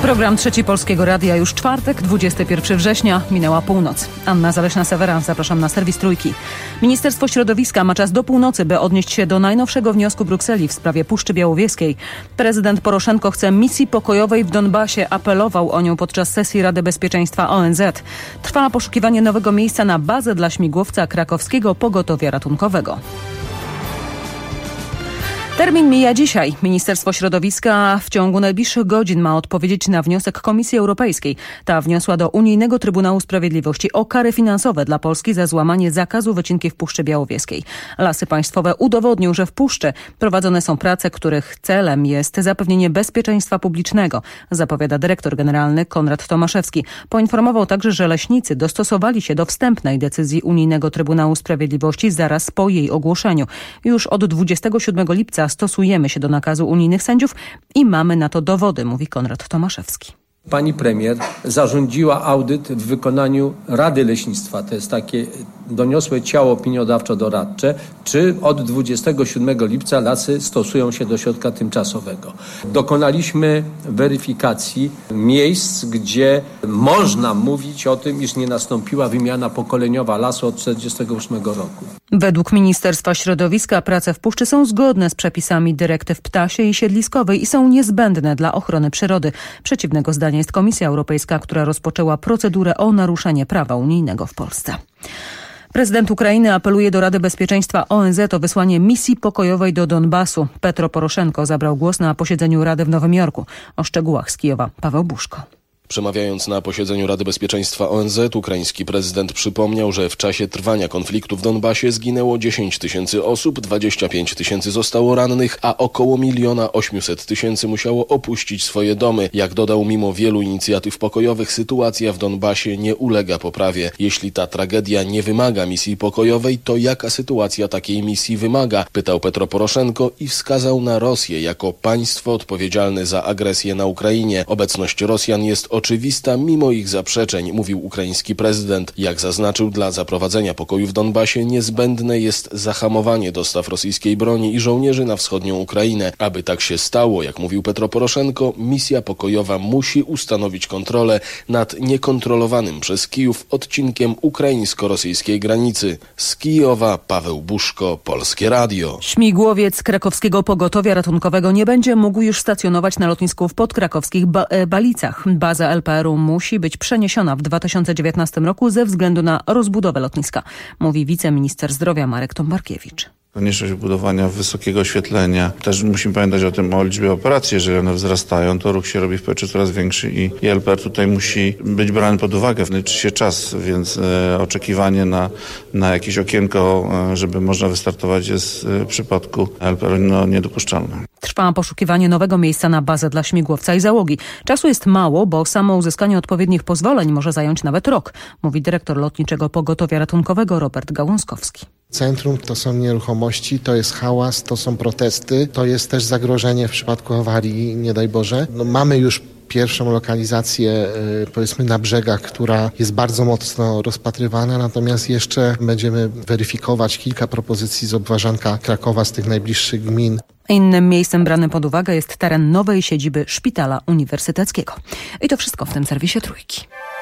Program Trzeci Polskiego Radia już czwartek, 21 września, minęła północ. Anna Zaleśna-Sewera, zapraszam na serwis Trójki. Ministerstwo Środowiska ma czas do północy, by odnieść się do najnowszego wniosku Brukseli w sprawie Puszczy Białowieskiej. Prezydent Poroszenko chce misji pokojowej w Donbasie, apelował o nią podczas sesji Rady Bezpieczeństwa ONZ. Trwa poszukiwanie nowego miejsca na bazę dla śmigłowca krakowskiego pogotowia ratunkowego. Termin mija dzisiaj. Ministerstwo Środowiska w ciągu najbliższych godzin ma odpowiedzieć na wniosek Komisji Europejskiej. Ta wniosła do Unijnego Trybunału Sprawiedliwości o kary finansowe dla Polski za złamanie zakazu wycinki w Puszczy Białowieskiej. Lasy Państwowe udowodnił, że w Puszczy prowadzone są prace, których celem jest zapewnienie bezpieczeństwa publicznego, zapowiada dyrektor generalny Konrad Tomaszewski. Poinformował także, że leśnicy dostosowali się do wstępnej decyzji Unijnego Trybunału Sprawiedliwości zaraz po jej ogłoszeniu. Już od 27 lipca stosujemy się do nakazu unijnych sędziów i mamy na to dowody, mówi Konrad Tomaszewski. Pani premier zarządziła audyt w wykonaniu Rady Leśnictwa. To jest takie doniosłe ciało opiniodawczo-doradcze, czy od 27 lipca lasy stosują się do środka tymczasowego. Dokonaliśmy weryfikacji miejsc, gdzie można mówić o tym, iż nie nastąpiła wymiana pokoleniowa lasu od 1948 roku. Według Ministerstwa Środowiska prace w puszczy są zgodne z przepisami dyrektyw ptasiej i siedliskowej i są niezbędne dla ochrony przyrody. Przeciwnego zdania jest Komisja Europejska, która rozpoczęła procedurę o naruszenie prawa unijnego w Polsce. Prezydent Ukrainy apeluje do Rady Bezpieczeństwa ONZ o wysłanie misji pokojowej do Donbasu. Petro Poroszenko zabrał głos na posiedzeniu Rady w Nowym Jorku. O szczegółach z Kijowa Paweł Buszko. Przemawiając na posiedzeniu Rady Bezpieczeństwa ONZ, ukraiński prezydent przypomniał, że w czasie trwania konfliktu w Donbasie zginęło 10 000 osób, 25 000 zostało rannych, a około 1 800 000 musiało opuścić swoje domy. Jak dodał, mimo wielu inicjatyw pokojowych, sytuacja w Donbasie nie ulega poprawie. Jeśli ta tragedia nie wymaga misji pokojowej, to jaka sytuacja takiej misji wymaga? Pytał Petro Poroszenko i wskazał na Rosję jako państwo odpowiedzialne za agresję na Ukrainie. Obecność Rosjan jest oczywista mimo ich zaprzeczeń, mówił ukraiński prezydent. Jak zaznaczył, dla zaprowadzenia pokoju w Donbasie niezbędne jest zahamowanie dostaw rosyjskiej broni i żołnierzy na wschodnią Ukrainę. Aby tak się stało, jak mówił Petro Poroszenko, misja pokojowa musi ustanowić kontrolę nad niekontrolowanym przez Kijów odcinkiem ukraińsko-rosyjskiej granicy. Z Kijowa Paweł Buszko, Polskie Radio. Śmigłowiec krakowskiego pogotowia ratunkowego nie będzie mógł już stacjonować na lotnisku w podkrakowskich Balicach. Baza LPR-u musi być przeniesiona w 2019 roku ze względu na rozbudowę lotniska, mówi wiceminister zdrowia Marek Tombarkiewicz. Konieczność budowania wysokiego oświetlenia. Też musimy pamiętać o liczbie operacji. Jeżeli one wzrastają, to ruch się robi w powietrzu coraz większy i LPR tutaj musi być brany pod uwagę. Liczy się czas, więc oczekiwanie na jakieś okienko, żeby można wystartować, jest w przypadku LPR niedopuszczalne. Trwa poszukiwanie nowego miejsca na bazę dla śmigłowca i załogi. Czasu jest mało, bo samo uzyskanie odpowiednich pozwoleń może zająć nawet rok, mówi dyrektor Lotniczego Pogotowia Ratunkowego Robert Gałązkowski. Centrum to są nieruchomości, to jest hałas, to są protesty, to jest też zagrożenie w przypadku awarii, nie daj Boże. Mamy już pierwszą lokalizację, powiedzmy na brzegach, która jest bardzo mocno rozpatrywana, natomiast jeszcze będziemy weryfikować kilka propozycji z obwarzanka Krakowa, z tych najbliższych gmin. Innym miejscem branym pod uwagę jest teren nowej siedziby Szpitala Uniwersyteckiego. I to wszystko w tym serwisie Trójki.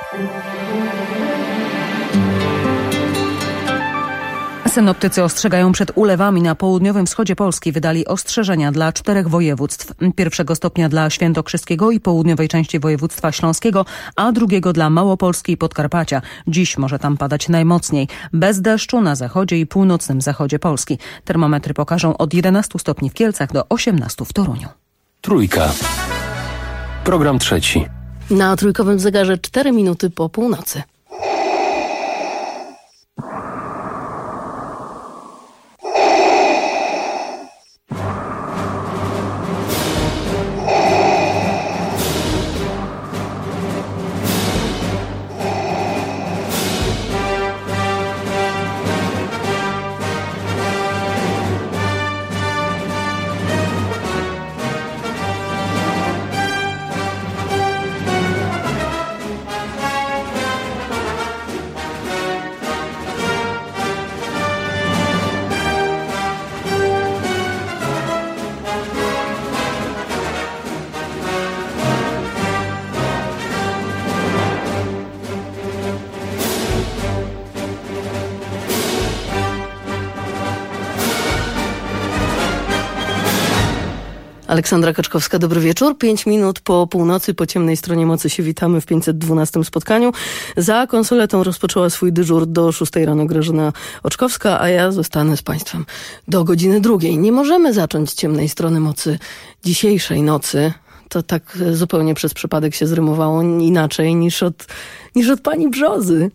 Synoptycy ostrzegają przed ulewami na południowym wschodzie Polski. Wydali ostrzeżenia dla 4 województw. 1 stopnia dla świętokrzyskiego i południowej części województwa śląskiego, a 2 dla Małopolski i Podkarpacia. Dziś może tam padać najmocniej. Bez deszczu na zachodzie i północnym zachodzie Polski. Termometry pokażą od 11 stopni w Kielcach do 18 w Toruniu. Trójka. Program trzeci. Na trójkowym zegarze 4 minuty po północy. Aleksandra Kaczkowska, dobry wieczór. 5 minut po północy, po ciemnej stronie mocy się witamy w 512 spotkaniu. Za konsoletą rozpoczęła swój dyżur do 6 rano Grażyna Oczkowska, a ja zostanę z Państwem do godziny 2. Nie możemy zacząć ciemnej strony mocy dzisiejszej nocy. To tak zupełnie przez przypadek się zrymowało inaczej niż od pani Brzozy.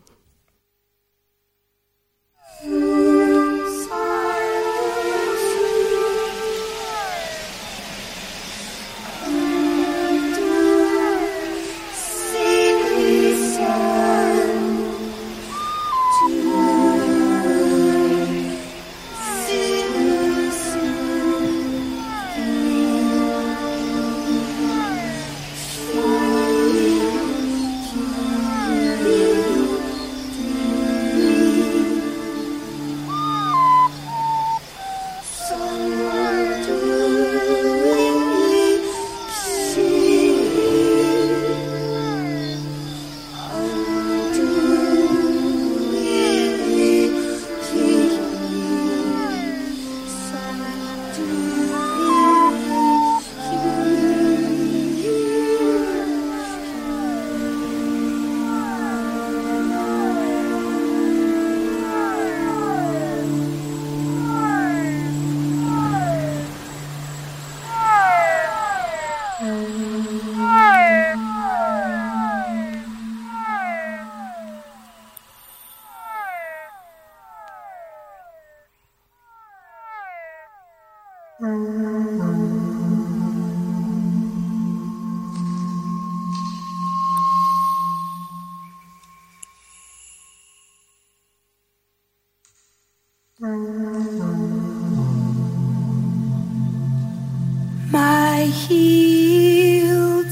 My healed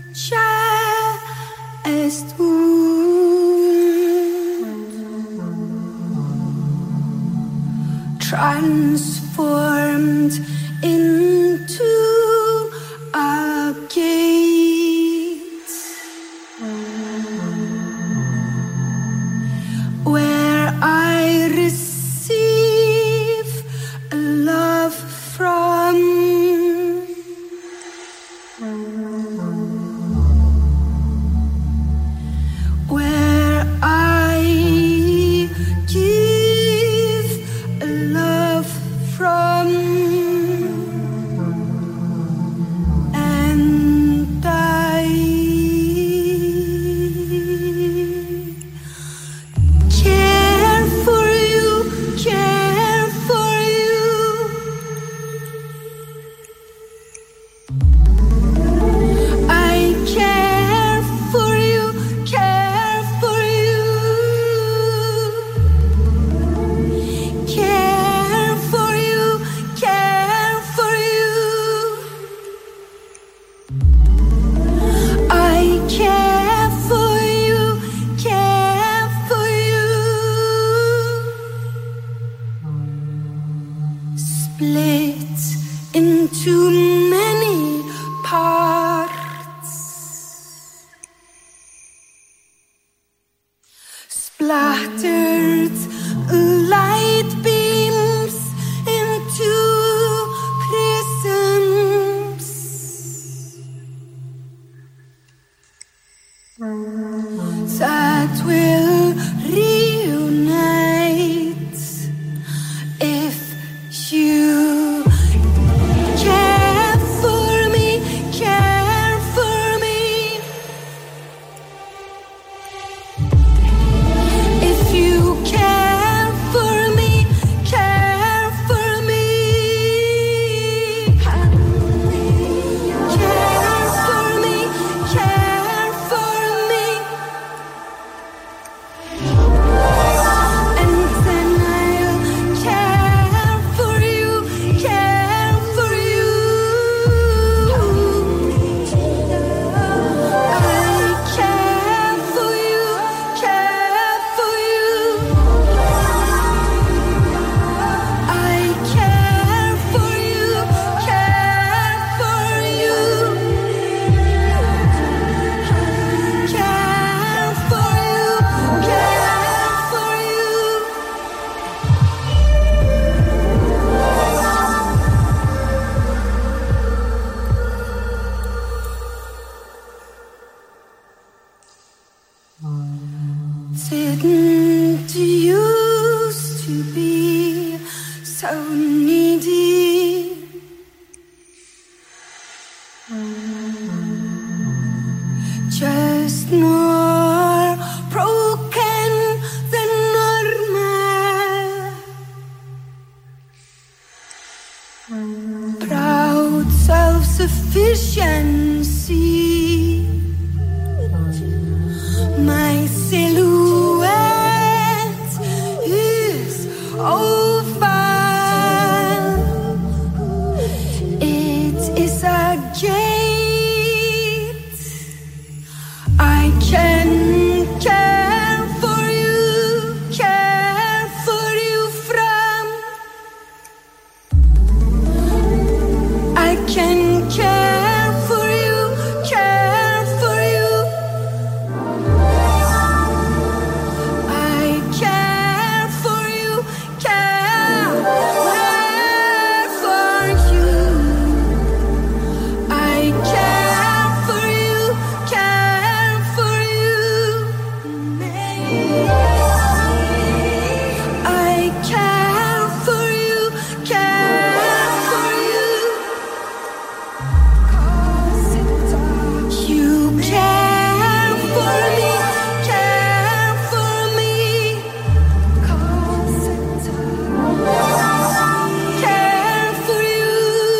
chest wound transformed into a gate where I receive love from. Where I give love from, and I care for you, care for you. I care for you, care for you. Care for you, care for you. I care for you, care for you. Split into many parts, splattered light beams into prisms that will reunite if you care for me, care sufficiency. My silhouette is over. It is a gate. I can care for you from. I can care for you. I care for you, care for you. I care for you, care for you. I care for you, care for you. You care for me, care for me. Care for you.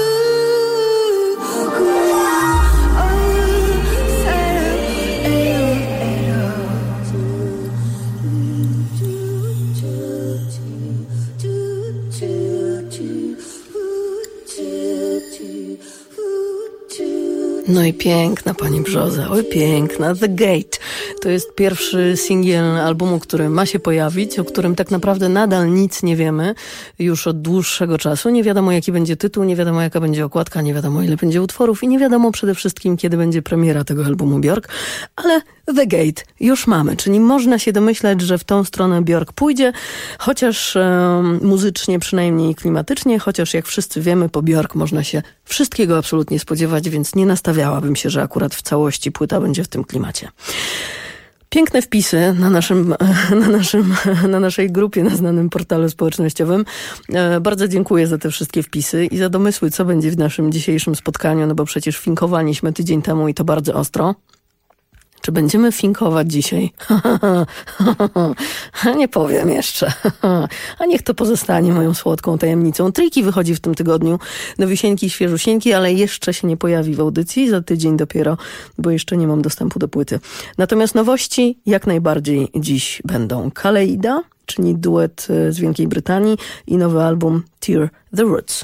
No i piękna pani Brzoza, oj piękna, The Gate. To jest pierwszy singiel albumu, który ma się pojawić, o którym tak naprawdę nadal nic nie wiemy już od dłuższego czasu. Nie wiadomo jaki będzie tytuł, nie wiadomo jaka będzie okładka, nie wiadomo ile będzie utworów i nie wiadomo przede wszystkim kiedy będzie premiera tego albumu Björk, ale The Gate już mamy, czyli można się domyślać, że w tą stronę Björk pójdzie, chociaż muzycznie, przynajmniej klimatycznie, chociaż jak wszyscy wiemy, po Björk można się wszystkiego absolutnie spodziewać, więc nie nastawiałabym się, że akurat w całości płyta będzie w tym klimacie. Piękne wpisy na naszej grupie, na znanym portalu społecznościowym. Bardzo dziękuję za te wszystkie wpisy i za domysły, co będzie w naszym dzisiejszym spotkaniu, no bo przecież finkowaliśmy tydzień temu i to bardzo ostro. Czy będziemy finkować dzisiaj? Nie powiem jeszcze. A niech to pozostanie moją słodką tajemnicą. Triki wychodzi w tym tygodniu. Nowisieńki, świeżusieńki, ale jeszcze się nie pojawi w audycji. Za tydzień dopiero, bo jeszcze nie mam dostępu do płyty. Natomiast nowości jak najbardziej dziś będą. Kaleida, czyli duet z Wielkiej Brytanii i nowy album Tear the Roots.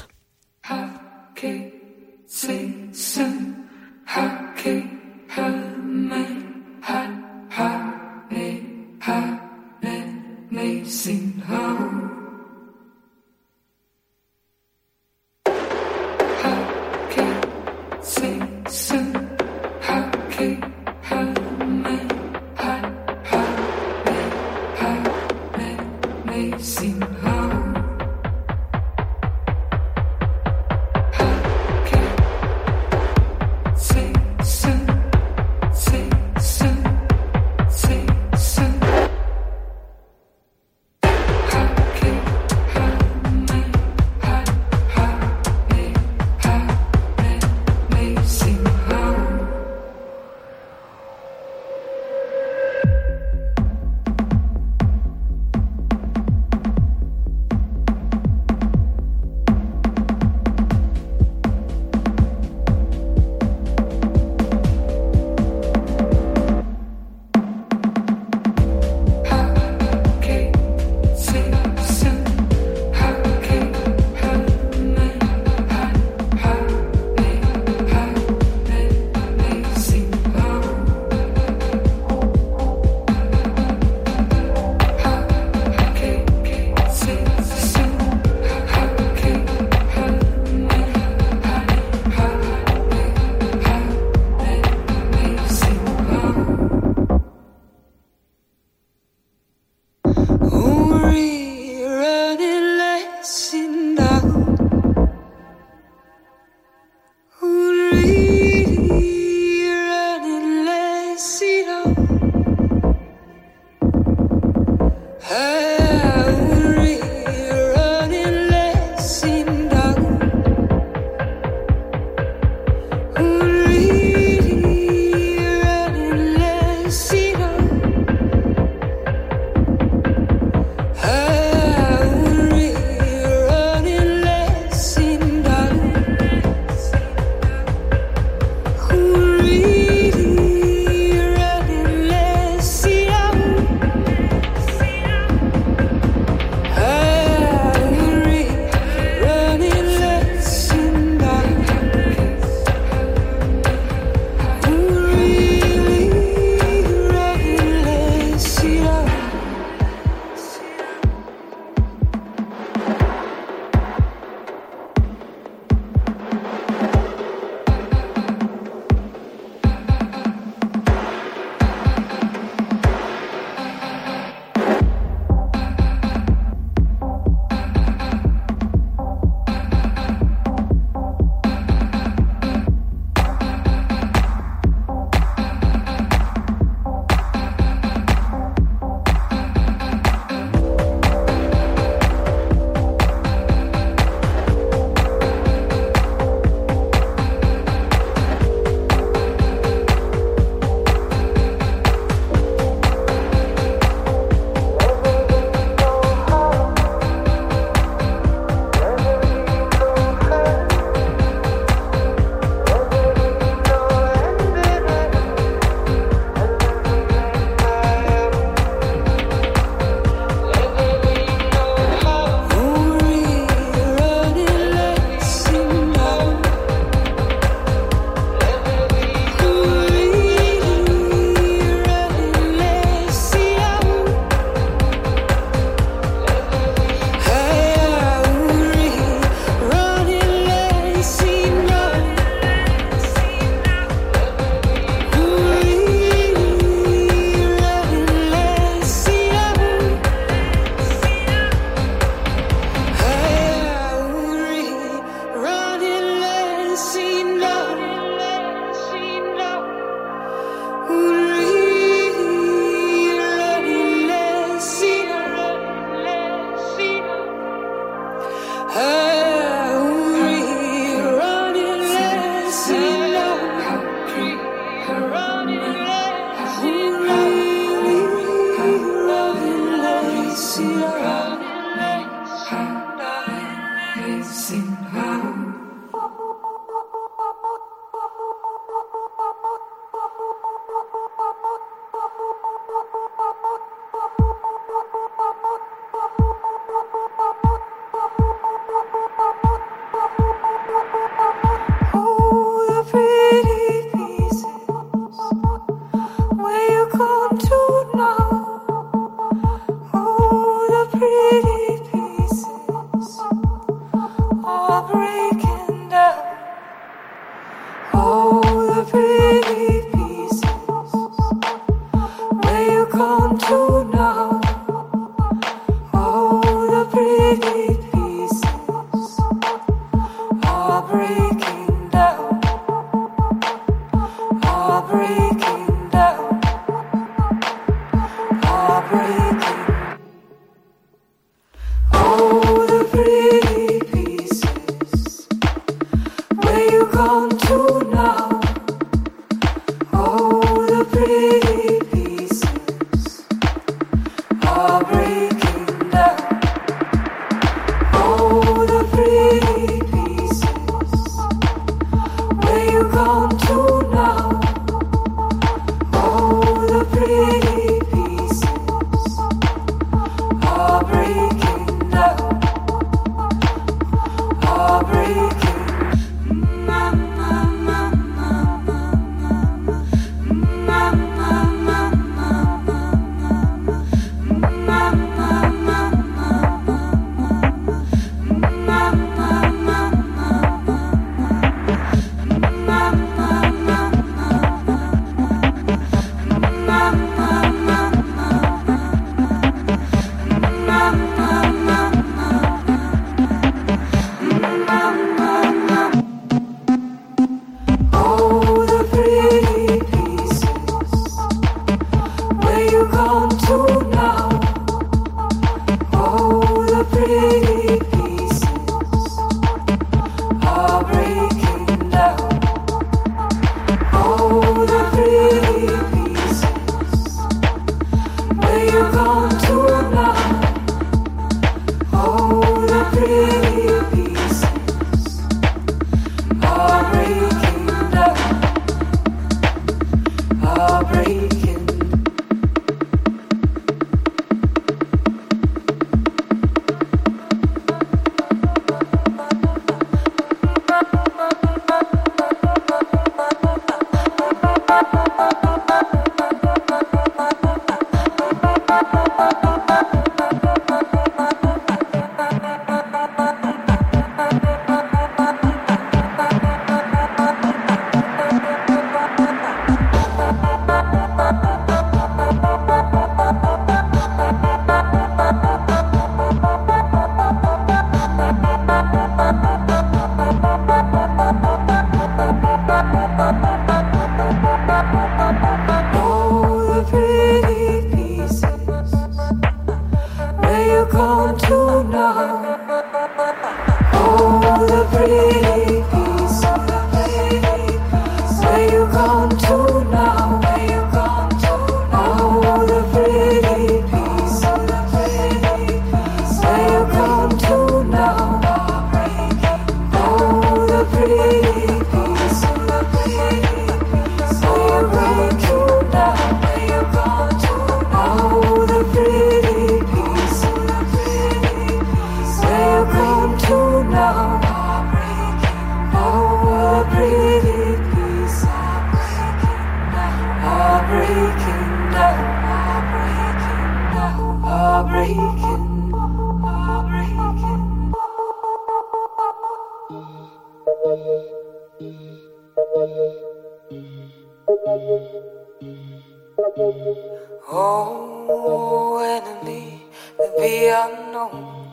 Oh, enemy, the be unknown,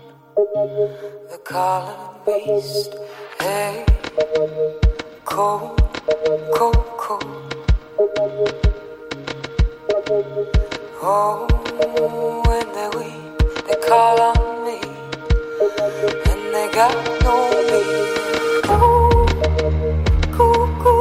the colored beast, hey, cold, cold, cold. Oh, when they weep, they call on me, and they got no meaning. Cold, cold, cold.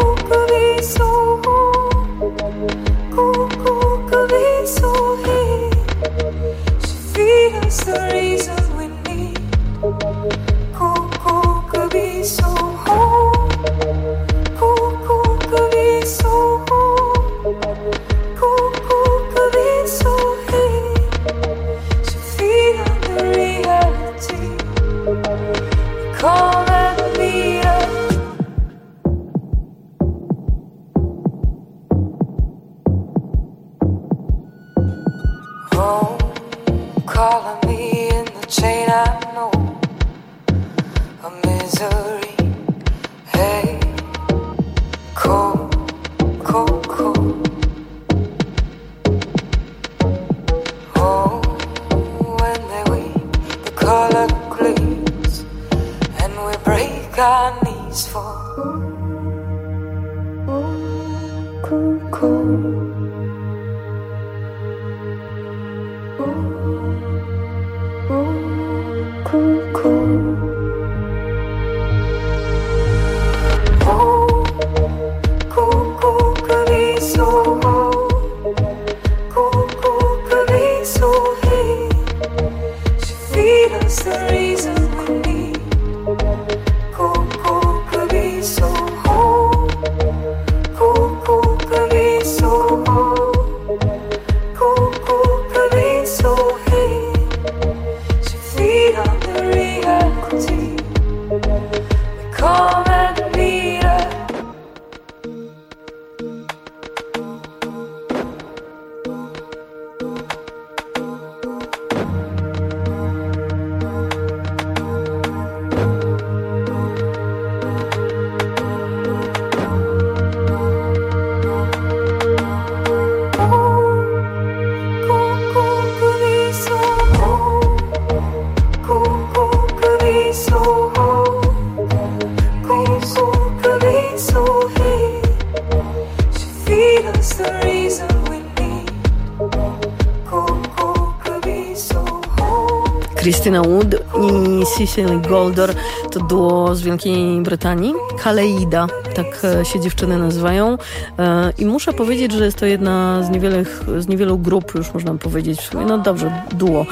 Christina Wood i Cecily Golder to duo z Wielkiej Brytanii. Kaleida, tak się dziewczyny nazywają. I muszę powiedzieć, że jest to jedna z niewielu grup, już można powiedzieć, w sumie, no dobrze, duo,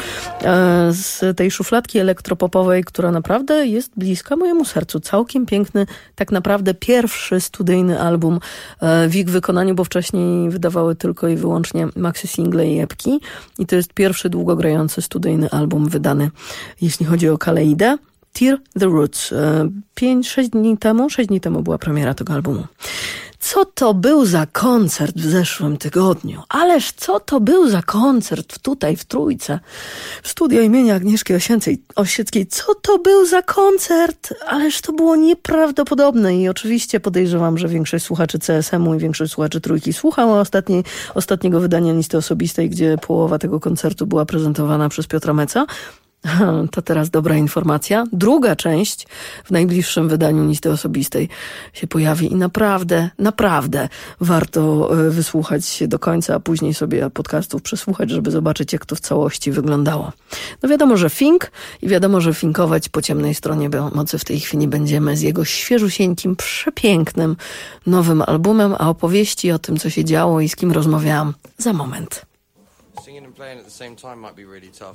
z tej szufladki elektropopowej, która naprawdę jest bliska mojemu sercu. Całkiem piękny, tak naprawdę pierwszy studyjny album w ich wykonaniu, bo wcześniej wydawały tylko i wyłącznie maxi single i epki. I to jest pierwszy długogrający studyjny album wydany, jeśli chodzi o Kaleidę. Tear the Roots. 6 dni temu była premiera tego albumu. Co to był za koncert w zeszłym tygodniu? Ależ co to był za koncert tutaj w Trójce, w studio imienia Agnieszki Osieckiej. Co to był za koncert? Ależ to było nieprawdopodobne i oczywiście podejrzewam, że większość słuchaczy CSM-u i większość słuchaczy Trójki słuchała ostatniego wydania Listy Osobistej, gdzie połowa tego koncertu była prezentowana przez Piotra Meca. To teraz dobra informacja. Druga część w najbliższym wydaniu Listy Osobistej się pojawi i naprawdę warto wysłuchać się do końca, a później sobie podcastów przesłuchać, żeby zobaczyć, jak to w całości wyglądało. No wiadomo, że fink i wiadomo, że finkować po ciemnej stronie mocy w tej chwili będziemy z jego świeżusieńkim, przepięknym, nowym albumem, a opowieści o tym, co się działo i z kim rozmawiałam za moment. Singing and playing at the same time might be really tough.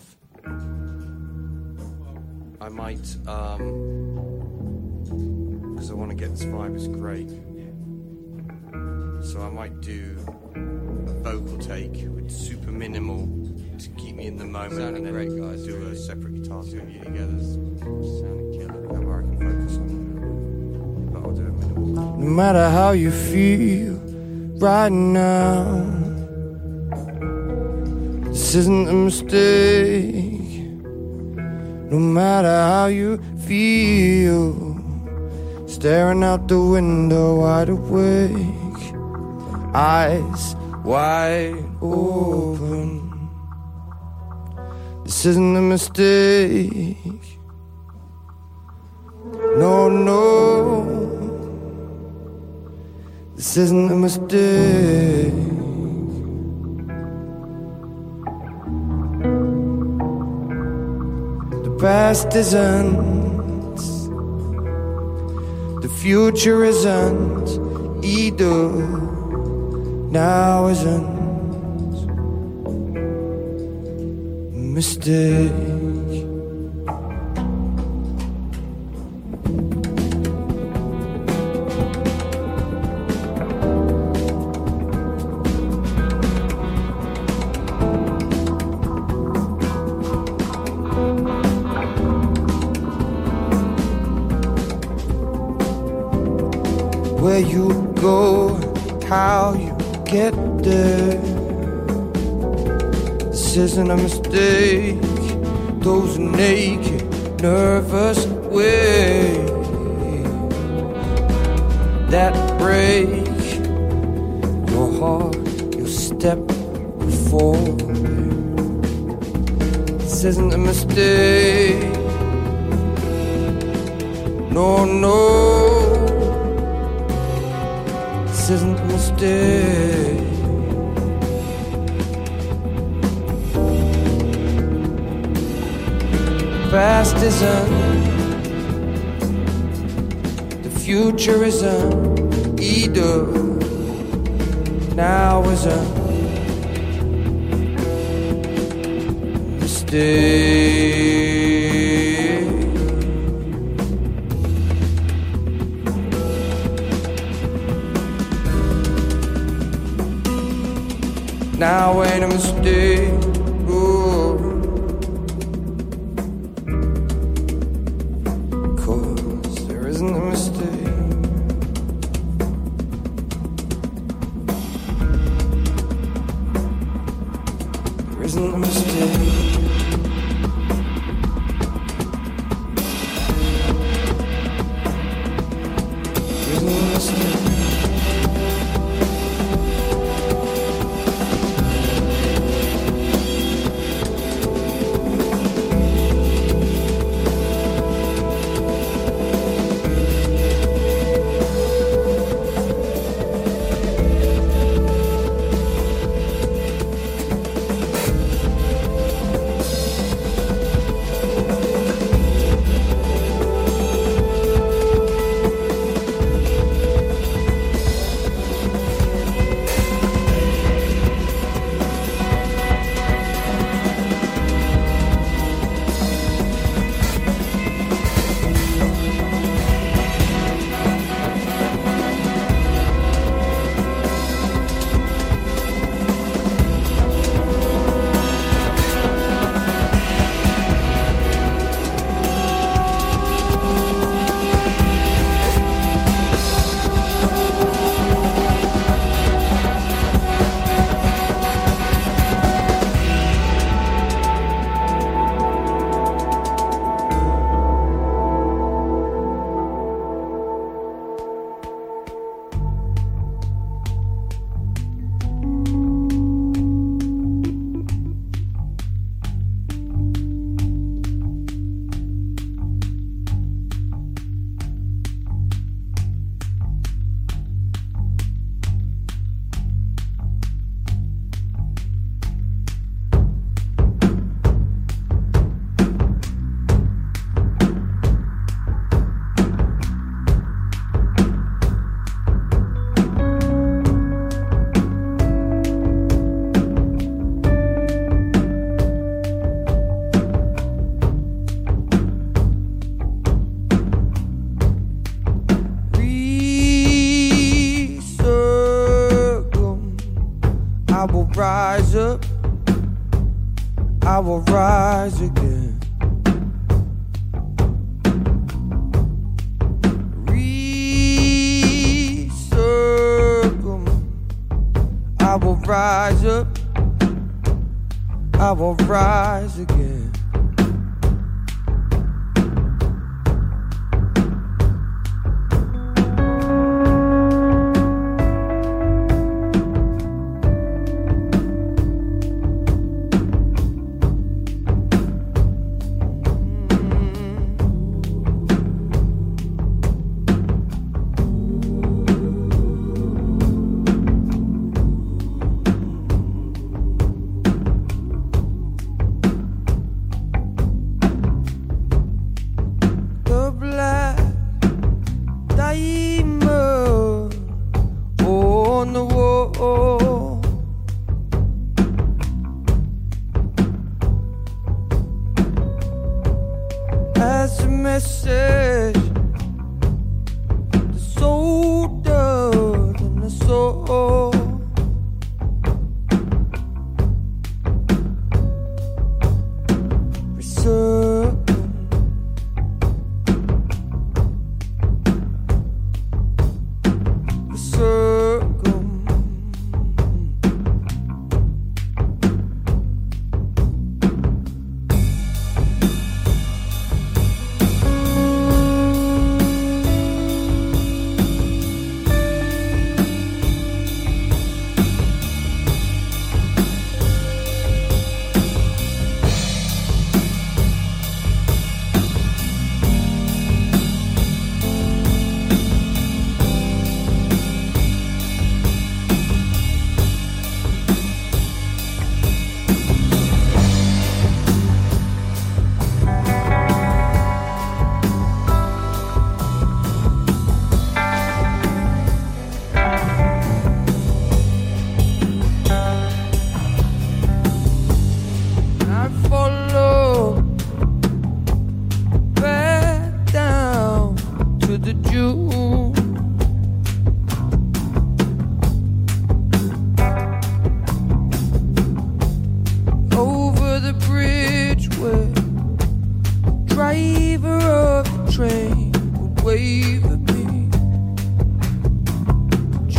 I might, because I want to get this vibe, it's great. So I might do a vocal take with super minimal to keep me in the moment. Sounding and then great, guys. Do a separate guitar take together. Sounding killer. Whenever I can focus on it. But I'll do it minimal. No matter how you feel right now, this isn't a mistake. No matter how you feel, staring out the window wide awake, eyes wide open. This isn't a mistake. No, no, this isn't a mistake. The past isn't, the future isn't either, now isn't a mistake. Where you go, how you get there, this isn't a mistake. Those naked, nervous ways that break your heart, your step forward. This isn't a mistake. No, no, This isn't a mistake. Past isn't, the future isn't either. Now isn't mistake. Now ain't a mistake. Ooh. 'Cause there isn't a mistake. There isn't a mistake. There isn't a mistake. I will rise up, I will rise again. Recircle, I will rise up, I will rise again.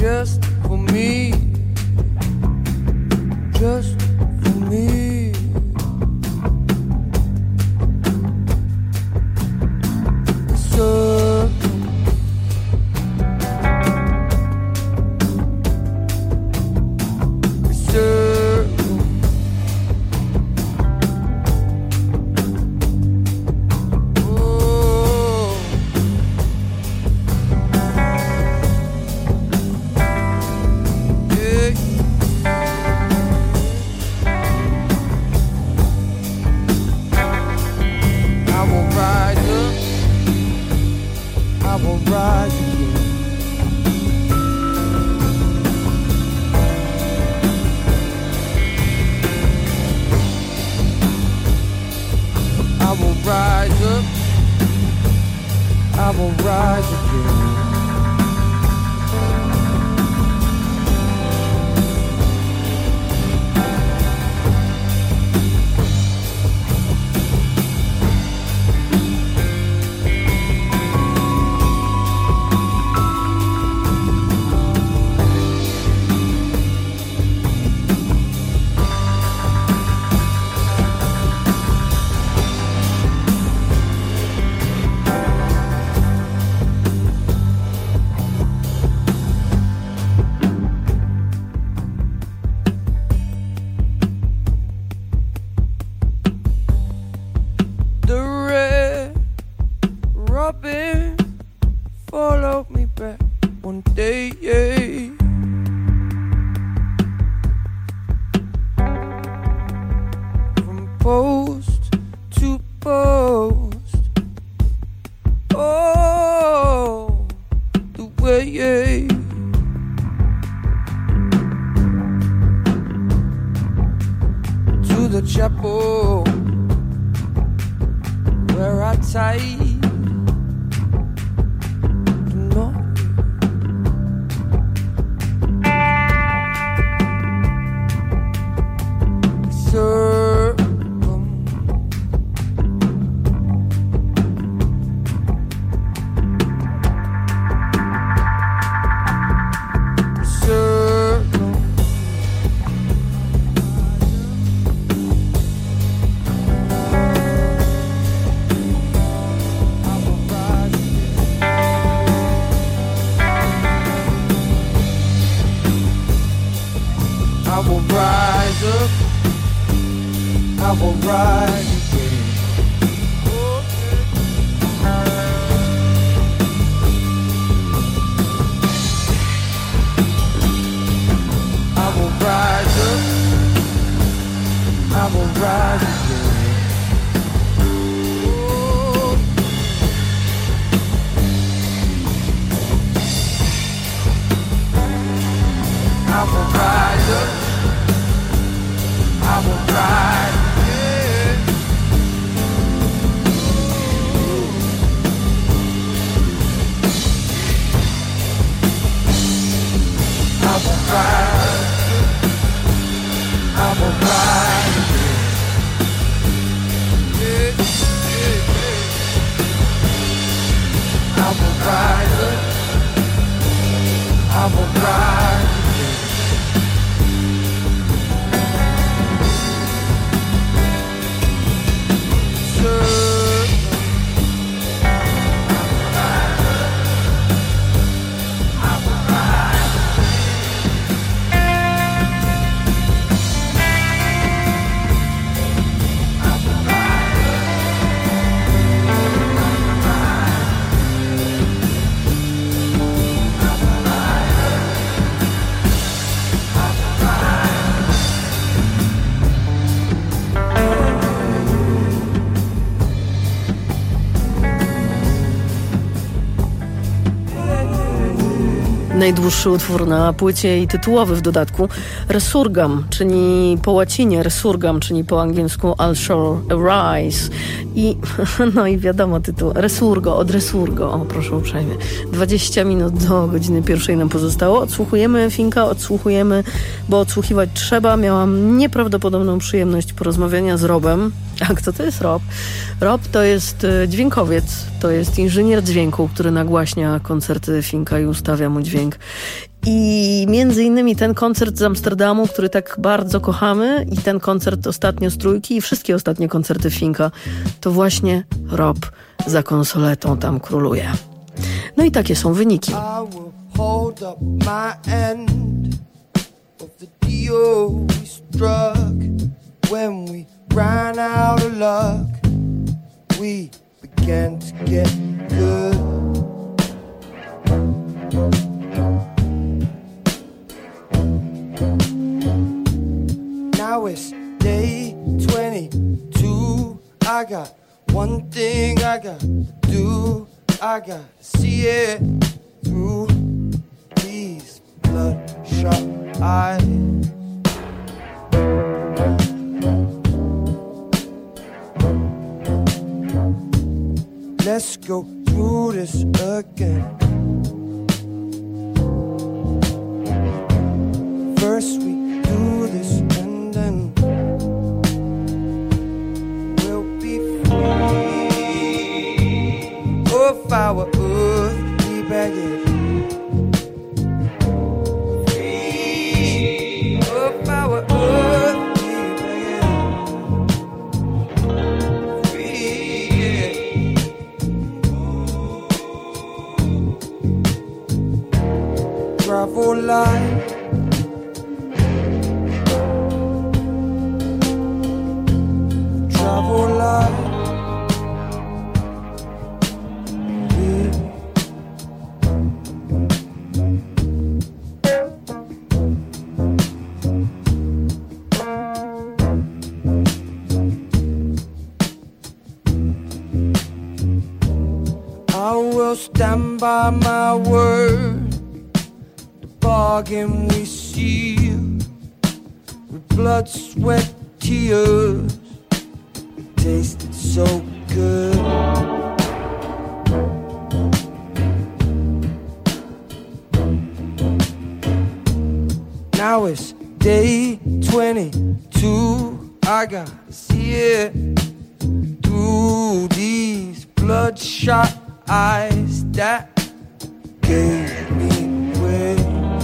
just for me, just for me. So najdłuższy utwór na płycie i tytułowy w dodatku. Resurgam, czyli po łacinie resurgam, czyli po angielsku I'll shall arise. I no i wiadomo tytuł Resurgo, od Resurgo. O, proszę uprzejmie. 20 minut do godziny 1 nam pozostało. Odsłuchujemy Finka, bo odsłuchiwać trzeba. Miałam nieprawdopodobną przyjemność porozmawiania z Robem. A kto to jest Rob? Rob to jest dźwiękowiec, to jest inżynier dźwięku, który nagłaśnia koncerty Finka i ustawia mu dźwięk. I między innymi ten koncert z Amsterdamu, który tak bardzo kochamy, i ten koncert ostatnio z Trójki i wszystkie ostatnie koncerty Finka, to właśnie Rob za konsoletą tam króluje. No i takie są wyniki. I will hold up my end of the deal we struck. When we ran out of luck, we began to get good. Now it's day 22. I got one thing I gotta do. I gotta see it through these bloodshot eyes. Let's go through this again. First we do this and then we'll be free of our earthly baggage. Free of our earthly baggage. Free, yeah. Travel light. Travel light. I will stand by my word. The bargain we seal with blood, sweat, tears. It tasted so good. Now it's day 22. I gotta see it through these bloodshot eyes that gave me away.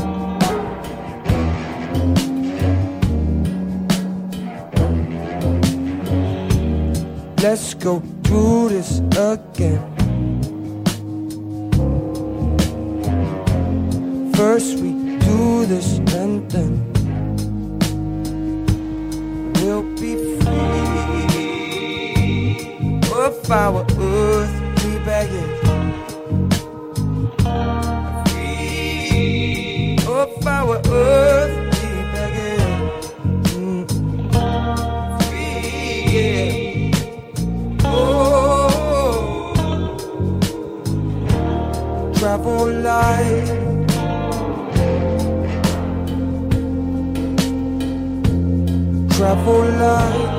Let's go through this again. First we do this and then we'll be free of our earthly baggage. Free of our earthly baggage. Free, yeah. Oh, travel light. Travel light.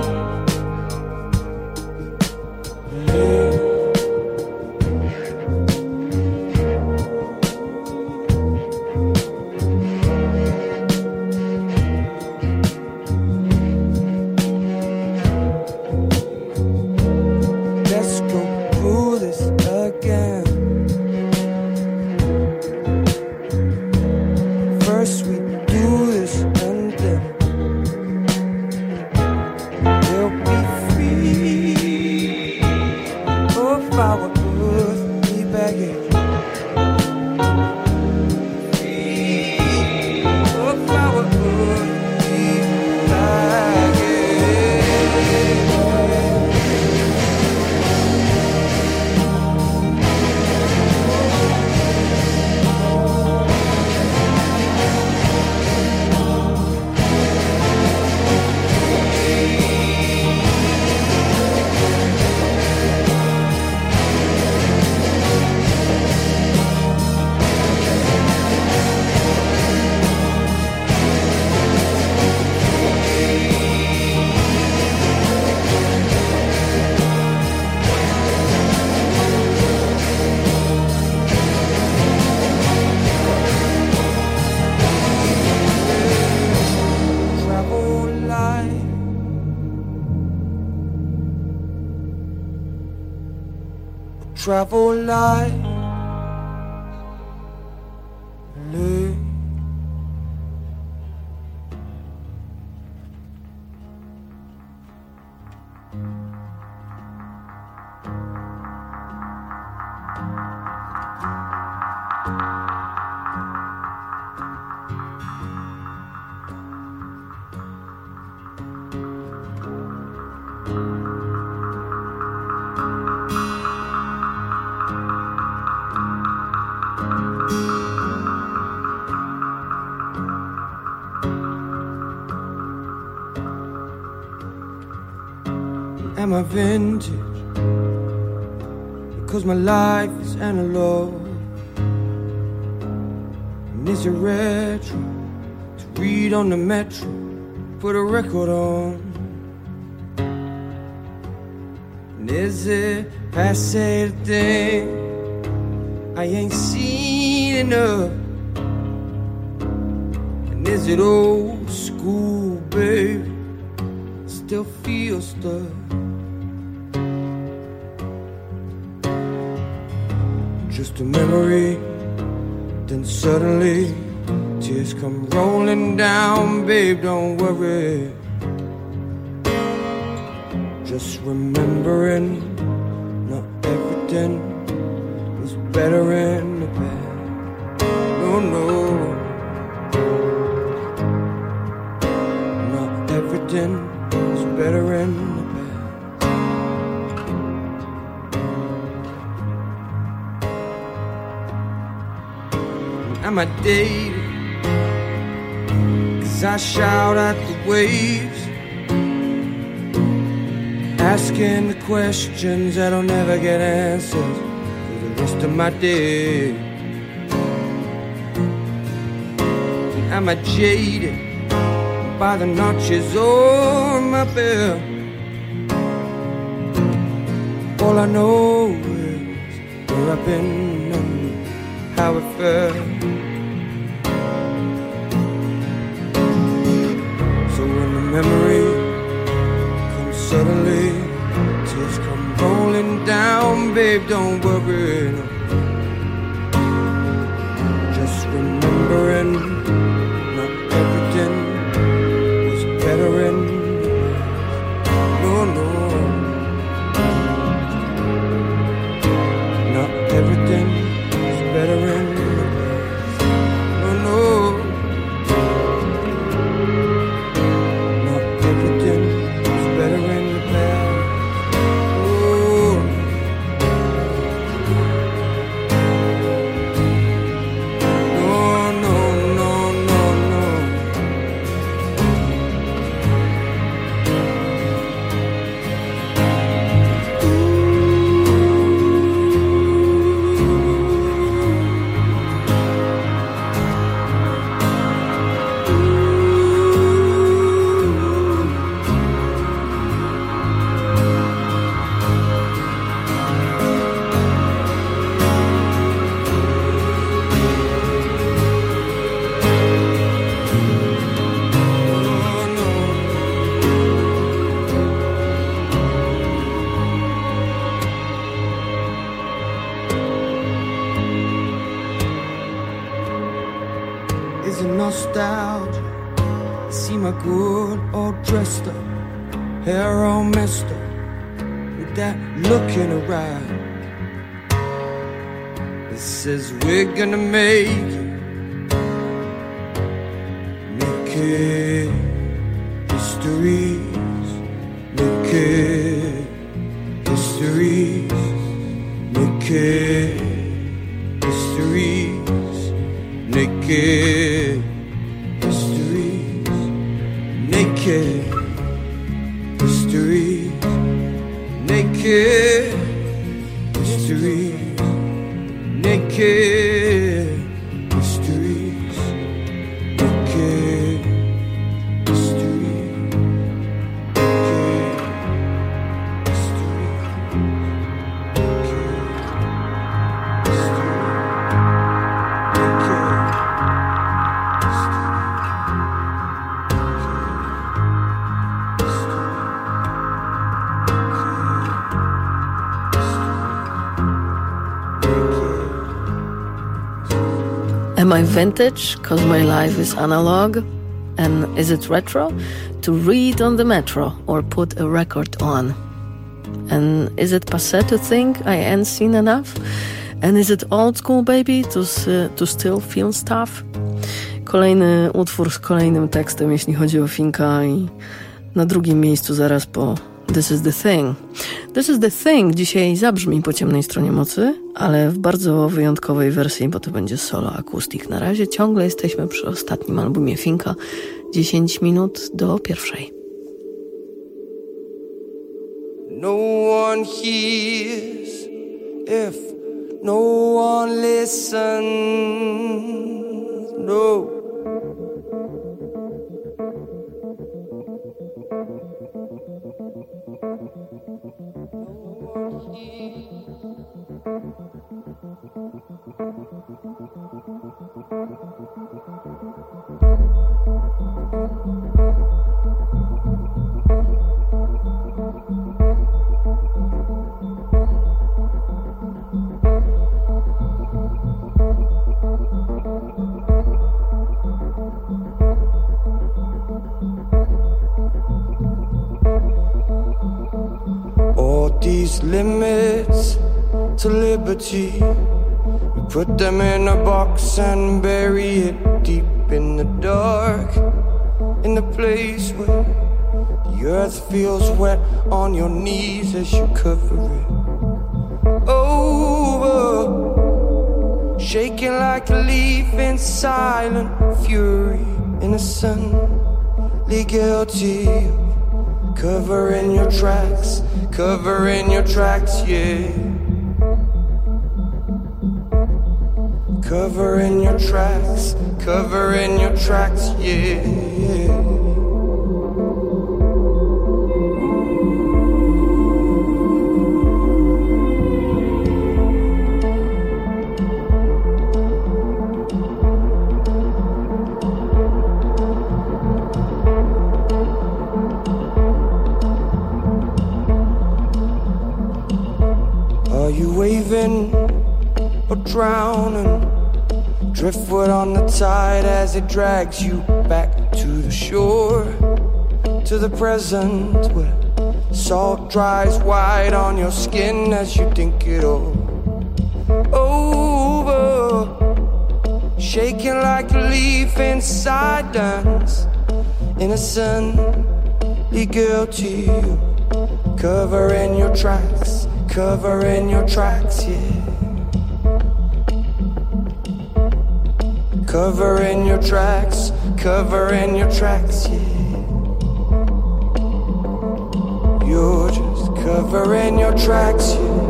Let's go through this again. First we do this and then we'll be free of our earthly baggage. Free of our earthly baggage. Travel light. Travel light. Live. am I vintage? Because my life is analog. And is it retro to read on the metro? Put a record on. And is it passe the thing I ain't seen enough? And is it old school, baby? Still feel stuck. Just a memory, then suddenly tears come rolling down, babe, don't worry. Just remembering not everything was better in the past. No, no, not everything was better in the past. Am I dating? 'Cause I shout at the waves, asking the questions that'll never get answered for the rest of my day. Am I jaded by the notches on my belt? All I know is where I've been and how it felt. So when the memory comes suddenly, tears come rolling down, babe, don't worry, no. Just remembering not everything was better in the past. No, no, not everything was better in the past. No, no, not everything was better in the past. Oh, no, no, no, no, no. Is it nostalgia? See my good all dressed up, hair all messed up, with that look in her eye. It says we're gonna make it histories, make it histories, make it histories, naked histories, naked histories, naked histories, naked histories, naked histories, Am I vintage? 'Cause my life is analog. And is it retro? To read on the metro or put a record on. And is it passé to think I ain't seen enough? And is it old school, baby, to still feel stuff? Kolejny utwór z kolejnym tekstem, jeśli chodzi o Finka, i na drugim miejscu zaraz po This is the Thing. This is the Thing dzisiaj zabrzmi po ciemnej stronie mocy, ale w bardzo wyjątkowej wersji, bo to będzie solo akustik. Na razie ciągle jesteśmy przy ostatnim albumie Finka. 10 minut do 1. no one hears, if no one listens, no. These limits to liberty, we put them in a box and bury it deep in the dark, in the place where the earth feels wet on your knees as you cover it over, shaking like a leaf in silent fury, innocently guilty. Covering your tracks, yeah. Covering your tracks, yeah. Waving or drowning, driftwood on the tide as it drags you back to the shore, to the present where salt dries white on your skin as you think it all over, shaking like a leaf in silence, innocently guilty. Covering your tracks, yeah. Covering your tracks, yeah. You're just covering your tracks, yeah.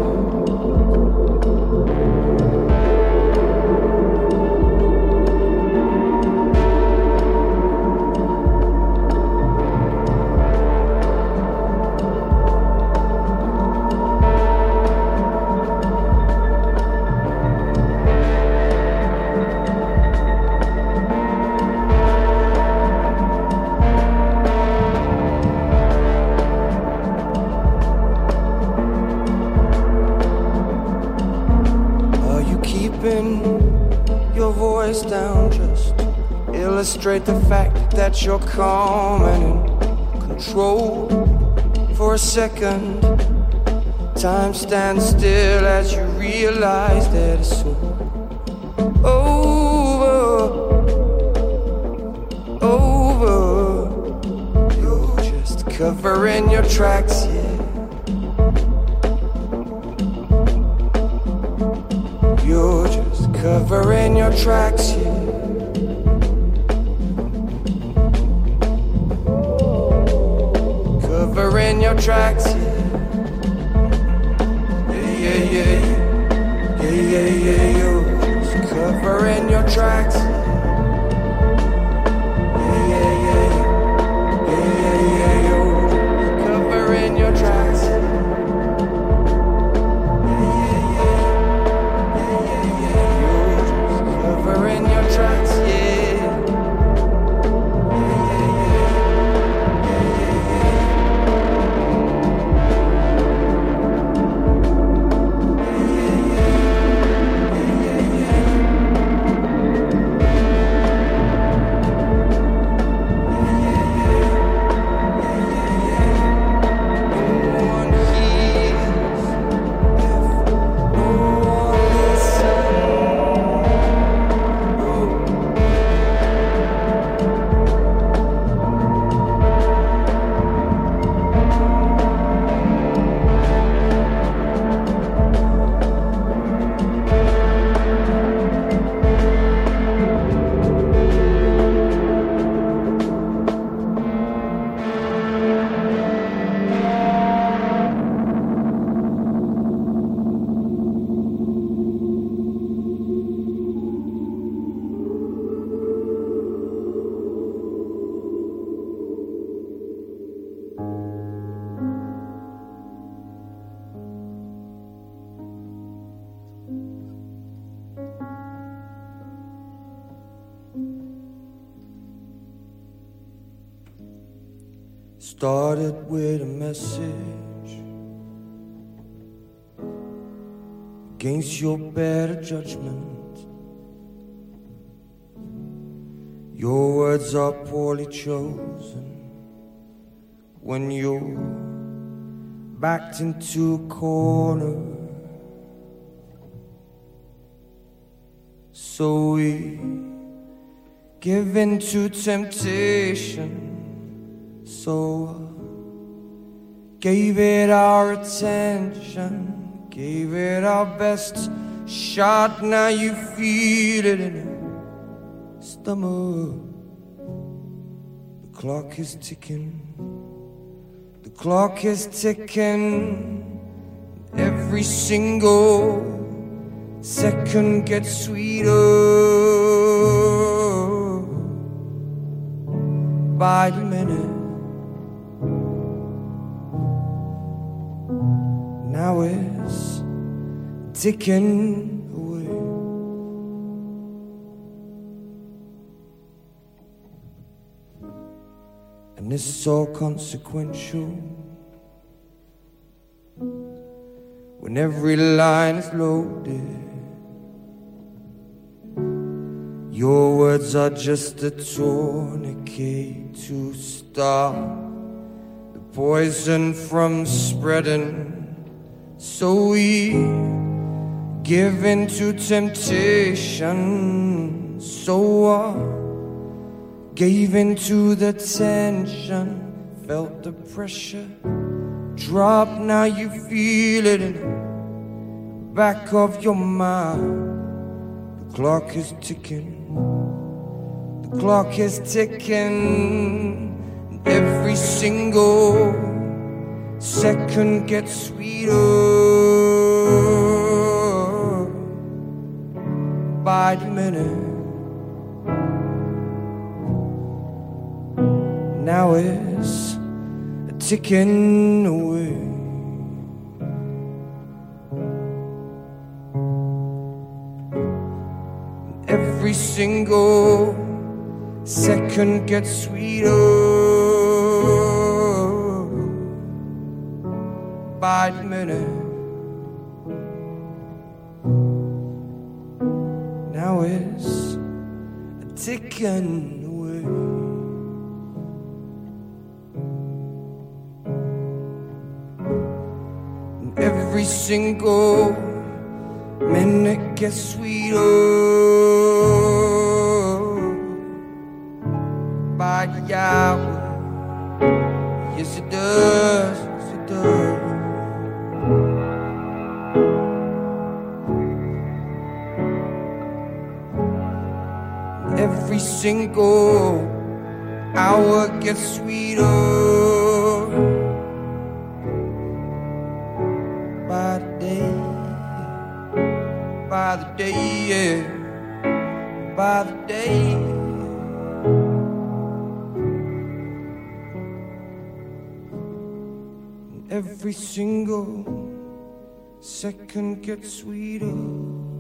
Illustrate the fact that you're calm and in control. For a second, time stands still as you realize that it's over. You're just covering your tracks, yeah. You're just covering your tracks, yeah. Covering your tracks, yeah. Yeah. You're just covering your tracks. Yeah. You're just covering your tracks. Covering your tracks, yeah. started with a message against your better judgment. Your words are poorly chosen when you're backed into a corner. So we give in to temptation. So gave it our attention, gave it our best shot. Now you feel it in your stomach. The clock is ticking, the clock is ticking. Every single second gets sweeter by the minute. Now it's ticking away. And this is all consequential. When every line is loaded, your words are just a tourniquet to stop the poison from spreading. So we give in to temptation. So gave in to the tension, felt the pressure drop. Now you feel it in the back of your mind. The clock is ticking, the clock is ticking. Every single second gets sweeter by the minute. Now it's ticking away. Every single second gets sweeter by the minute. Now it's ticking away. And every single minute gets sweeter by the hour. Yes it does, yes it does. Every single hour gets sweeter by the day, by the day, yeah, by the day. Every single second gets sweeter.